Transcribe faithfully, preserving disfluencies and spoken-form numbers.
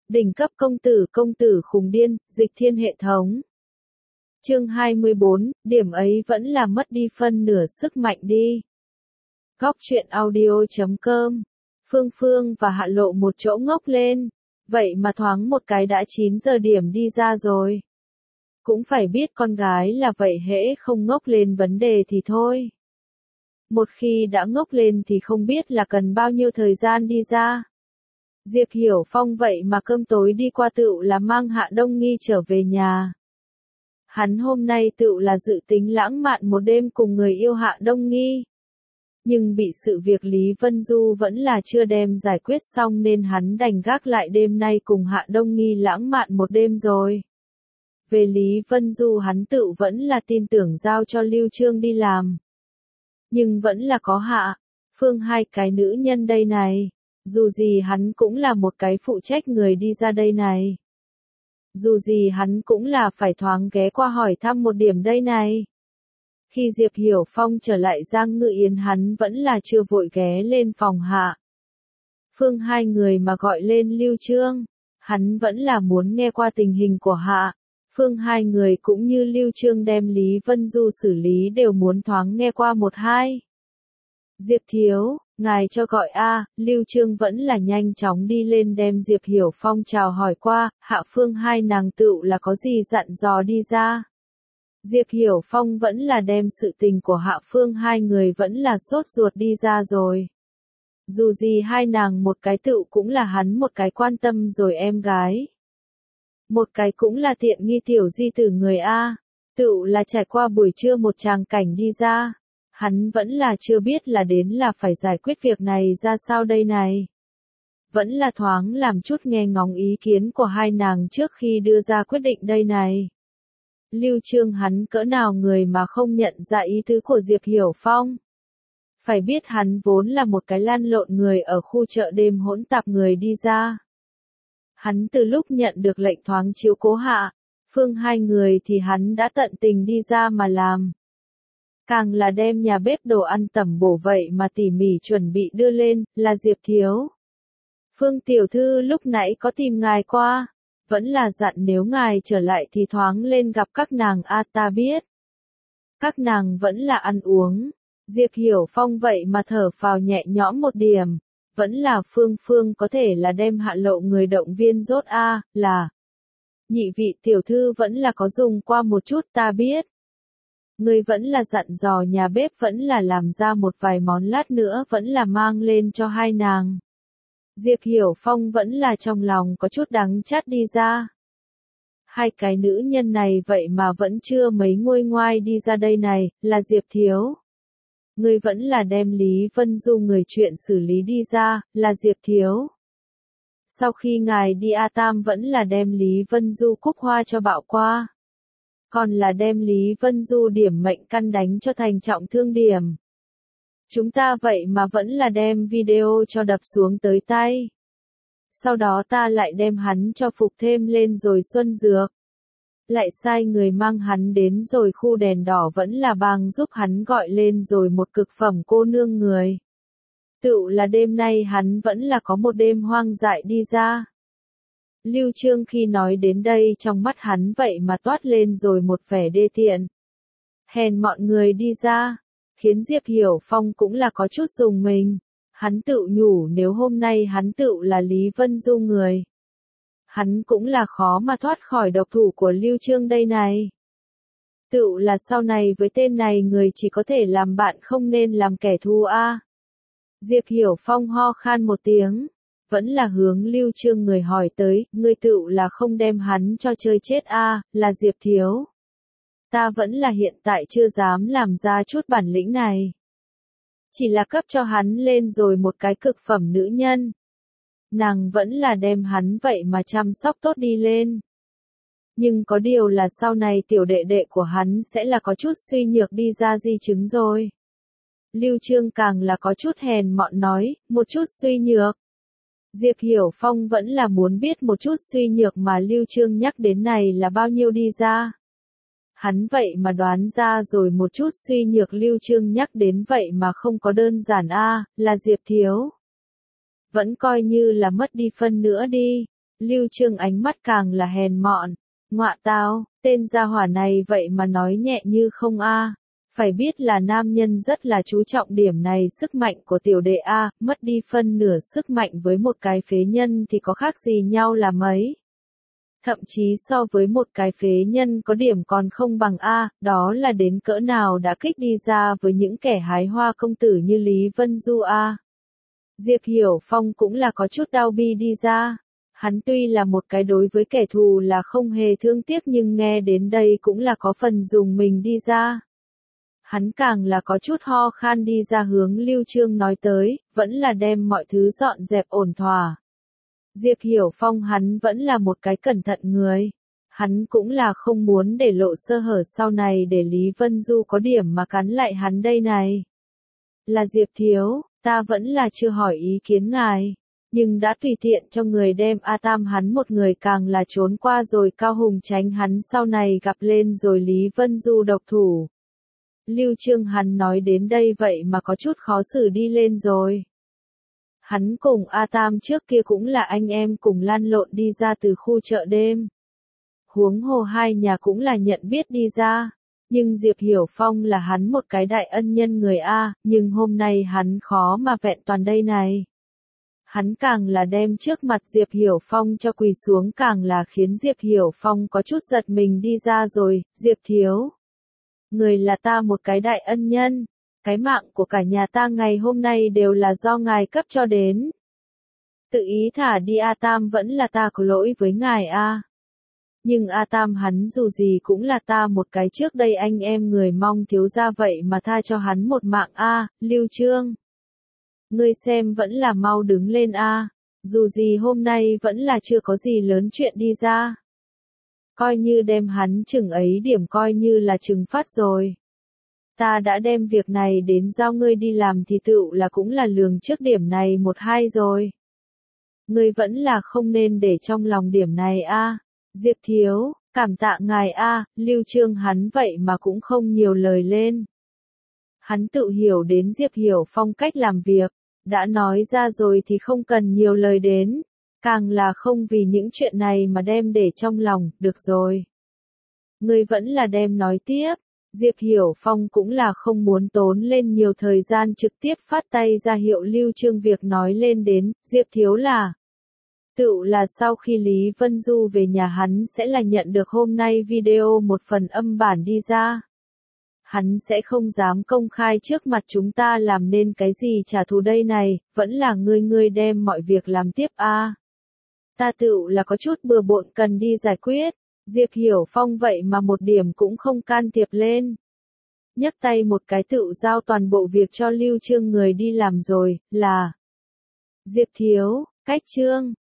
Đỉnh cấp công tử công tử khùng điên, dịch thiên hệ thống. Chương hai mươi bốn, điểm ấy vẫn là mất đi phân nửa sức mạnh đi. Góc truyện audio chấm com. Phương Phương và Hạ Lộ một chỗ ngốc lên. Vậy mà thoáng một cái đã chín giờ điểm đi ra rồi. Cũng phải biết con gái là vậy, hễ không ngốc lên vấn đề thì thôi. Một khi đã ngốc lên thì không biết là cần bao nhiêu thời gian đi ra. Diệp Hiểu Phong vậy mà cơm tối đi qua tựu là mang Hạ Đông Nghi trở về nhà. Hắn hôm nay tựu là dự tính lãng mạn một đêm cùng người yêu Hạ Đông Nghi. Nhưng bị sự việc Lý Vân Du vẫn là chưa đem giải quyết xong nên hắn đành gác lại đêm nay cùng Hạ Đông Nghi lãng mạn một đêm rồi. Về Lý Vân Du hắn tựu vẫn là tin tưởng giao cho Lưu Trương đi làm. Nhưng vẫn là có Hạ, Phương hai cái nữ nhân đây này. Dù gì hắn cũng là một cái phụ trách người đi ra đây này. Dù gì hắn cũng là phải thoáng ghé qua hỏi thăm một điểm đây này. Khi Diệp Hiểu Phong trở lại Giang Ngự Yến hắn vẫn là chưa vội ghé lên phòng Hạ Phương hai người mà gọi lên Lưu Trương. Hắn vẫn là muốn nghe qua tình hình của Hạ Phương hai người cũng như Lưu Trương đem Lý Vân Du xử lý đều muốn thoáng nghe qua một hai. Diệp thiếu, ngài cho gọi a, Lưu Trương vẫn là nhanh chóng đi lên đem Diệp Hiểu Phong chào hỏi qua, Hạ Phương hai nàng tựu là có gì dặn dò đi ra. Diệp Hiểu Phong vẫn là đem sự tình của Hạ Phương hai người vẫn là sốt ruột đi ra rồi. Dù gì hai nàng một cái tựu cũng là hắn một cái quan tâm rồi em gái. Một cái cũng là tiện nghi tiểu di tử người A, tựu là trải qua buổi trưa một tràng cảnh đi ra. Hắn vẫn là chưa biết là đến là phải giải quyết việc này ra sao đây này. Vẫn là thoáng làm chút nghe ngóng ý kiến của hai nàng trước khi đưa ra quyết định đây này. Lưu Trương hắn cỡ nào người mà không nhận ra ý tứ của Diệp Hiểu Phong. Phải biết hắn vốn là một cái lăn lộn người ở khu chợ đêm hỗn tạp người đi ra. Hắn từ lúc nhận được lệnh thoáng chiếu cố Hạ Phương hai người thì hắn đã tận tình đi ra mà làm. Càng là đem nhà bếp đồ ăn tẩm bổ vậy mà tỉ mỉ chuẩn bị đưa lên, là Diệp thiếu. Phương tiểu thư lúc nãy có tìm ngài qua, vẫn là dặn nếu ngài trở lại thì thoáng lên gặp các nàng a ta biết. Các nàng vẫn là ăn uống, Diệp Hiểu Phong vậy mà thở phào nhẹ nhõm một điểm, vẫn là Phương Phương có thể là đem Hạ Lộ người động viên rốt a, là. Nhị vị tiểu thư vẫn là có dùng qua một chút ta biết. Người vẫn là dặn dò nhà bếp vẫn là làm ra một vài món lát nữa vẫn là mang lên cho hai nàng. Diệp Hiểu Phong vẫn là trong lòng có chút đắng chát đi ra. Hai cái nữ nhân này vậy mà vẫn chưa mấy nguôi ngoai đi ra đây này, là Diệp thiếu. Người vẫn là đem Lý Vân Du người chuyện xử lý đi ra, là Diệp thiếu. Sau khi ngài đi A Tam vẫn là đem Lý Vân Du cúc hoa cho bạo qua. Còn là đem Lý Vân Du điểm mệnh căn đánh cho thành trọng thương điểm. Chúng ta vậy mà vẫn là đem video cho đập xuống tới tay. Sau đó ta lại đem hắn cho phục thêm lên rồi xuân dược. Lại sai người mang hắn đến rồi khu đèn đỏ vẫn là bang giúp hắn gọi lên rồi một cực phẩm cô nương người. Tựu là đêm nay hắn vẫn là có một đêm hoang dại đi ra. Lưu Trương khi nói đến đây trong mắt hắn vậy mà toát lên rồi một vẻ đê tiện. Hèn mọi người đi ra, khiến Diệp Hiểu Phong cũng là có chút dùng mình. Hắn tự nhủ nếu hôm nay hắn tự là Lý Vân Du người. Hắn cũng là khó mà thoát khỏi độc thủ của Lưu Trương đây này. Tự là sau này với tên này người chỉ có thể làm bạn không nên làm kẻ thù a. Diệp Hiểu Phong ho khan một tiếng. Vẫn là hướng Lưu Trương người hỏi tới, ngươi tựu là không đem hắn cho chơi chết a, là Diệp thiếu. Ta vẫn là hiện tại chưa dám làm ra chút bản lĩnh này. Chỉ là cấp cho hắn lên rồi một cái cực phẩm nữ nhân. Nàng vẫn là đem hắn vậy mà chăm sóc tốt đi lên. Nhưng có điều là sau này tiểu đệ đệ của hắn sẽ là có chút suy nhược đi ra di chứng rồi. Lưu Trương càng là có chút hèn mọn nói, một chút suy nhược. Diệp Hiểu Phong vẫn là muốn biết một chút suy nhược mà Lưu Trương nhắc đến này là bao nhiêu đi ra. Hắn vậy mà đoán ra rồi một chút suy nhược Lưu Trương nhắc đến vậy mà không có đơn giản a, là Diệp thiếu. Vẫn coi như là mất đi phân nữa đi. Lưu Trương ánh mắt càng là hèn mọn. Ngọa tao, tên gia hỏa này vậy mà nói nhẹ như không a. Phải biết là nam nhân rất là chú trọng điểm này, sức mạnh của tiểu đệ a, mất đi phân nửa sức mạnh với một cái phế nhân thì có khác gì nhau là mấy. Thậm chí so với một cái phế nhân có điểm còn không bằng a, đó là đến cỡ nào đã kích đi ra với những kẻ hái hoa công tử như Lý Vân Du a. Diệp Hiểu Phong cũng là có chút đau bi đi ra. Hắn tuy là một cái đối với kẻ thù là không hề thương tiếc nhưng nghe đến đây cũng là có phần dùng mình đi ra. Hắn càng là có chút ho khan đi ra hướng Lưu Trương nói tới, vẫn là đem mọi thứ dọn dẹp ổn thỏa. Diệp Hiểu Phong hắn vẫn là một cái cẩn thận người. Hắn cũng là không muốn để lộ sơ hở sau này để Lý Vân Du có điểm mà cắn lại hắn đây này. Là Diệp Thiếu, ta vẫn là chưa hỏi ý kiến ngài. Nhưng đã tùy tiện cho người đem A Tam hắn một người càng là trốn qua rồi Cao Hùng tránh hắn sau này gặp lên rồi Lý Vân Du độc thủ. Lưu Trương hắn nói đến đây vậy mà có chút khó xử đi lên rồi. Hắn cùng A Tam trước kia cũng là anh em cùng lăn lộn đi ra từ khu chợ đêm. Huống hồ hai nhà cũng là nhận biết đi ra. Nhưng Diệp Hiểu Phong là hắn một cái đại ân nhân người A, nhưng hôm nay hắn khó mà vẹn toàn đây này. Hắn càng là đem trước mặt Diệp Hiểu Phong cho quỳ xuống càng là khiến Diệp Hiểu Phong có chút giật mình đi ra rồi, Diệp Thiếu. Người là ta một cái đại ân nhân, cái mạng của cả nhà ta ngày hôm nay đều là do ngài cấp cho đến. Tự ý thả đi A Tam vẫn là ta có lỗi với ngài A. Nhưng A Tam hắn dù gì cũng là ta một cái trước đây anh em người mong thiếu ra vậy mà tha cho hắn một mạng A, Lưu Trương. Ngươi xem vẫn là mau đứng lên A, dù gì hôm nay vẫn là chưa có gì lớn chuyện đi ra. Coi như đem hắn chừng ấy điểm coi như là trừng phát rồi. Ta đã đem việc này đến giao ngươi đi làm thì tựu là cũng là lường trước điểm này một hai rồi. Ngươi vẫn là không nên để trong lòng điểm này A. Diệp Thiếu, cảm tạ ngài A, Lưu Trương hắn vậy mà cũng không nhiều lời lên. Hắn tự hiểu đến Diệp Hiểu Phong cách làm việc, đã nói ra rồi thì không cần nhiều lời đến, càng là không vì những chuyện này mà đem để trong lòng, được rồi. Ngươi vẫn là đem nói tiếp, Diệp Hiểu Phong cũng là không muốn tốn lên nhiều thời gian trực tiếp phát tay ra hiệu Lưu Trương việc nói lên đến, Diệp Thiếu là. Tựu là sau khi Lý Vân Du về nhà hắn sẽ là nhận được hôm nay video một phần âm bản đi ra. Hắn sẽ không dám công khai trước mặt chúng ta làm nên cái gì trả thù đây này, vẫn là ngươi ngươi đem mọi việc làm tiếp a. À. Ta tựu là có chút bừa bộn cần đi giải quyết, Diệp Hiểu Phong vậy mà một điểm cũng không can thiệp lên. Nhấc tay một cái tựu giao toàn bộ việc cho Lưu Trương người đi làm rồi, là Diệp Thiếu, cách trương.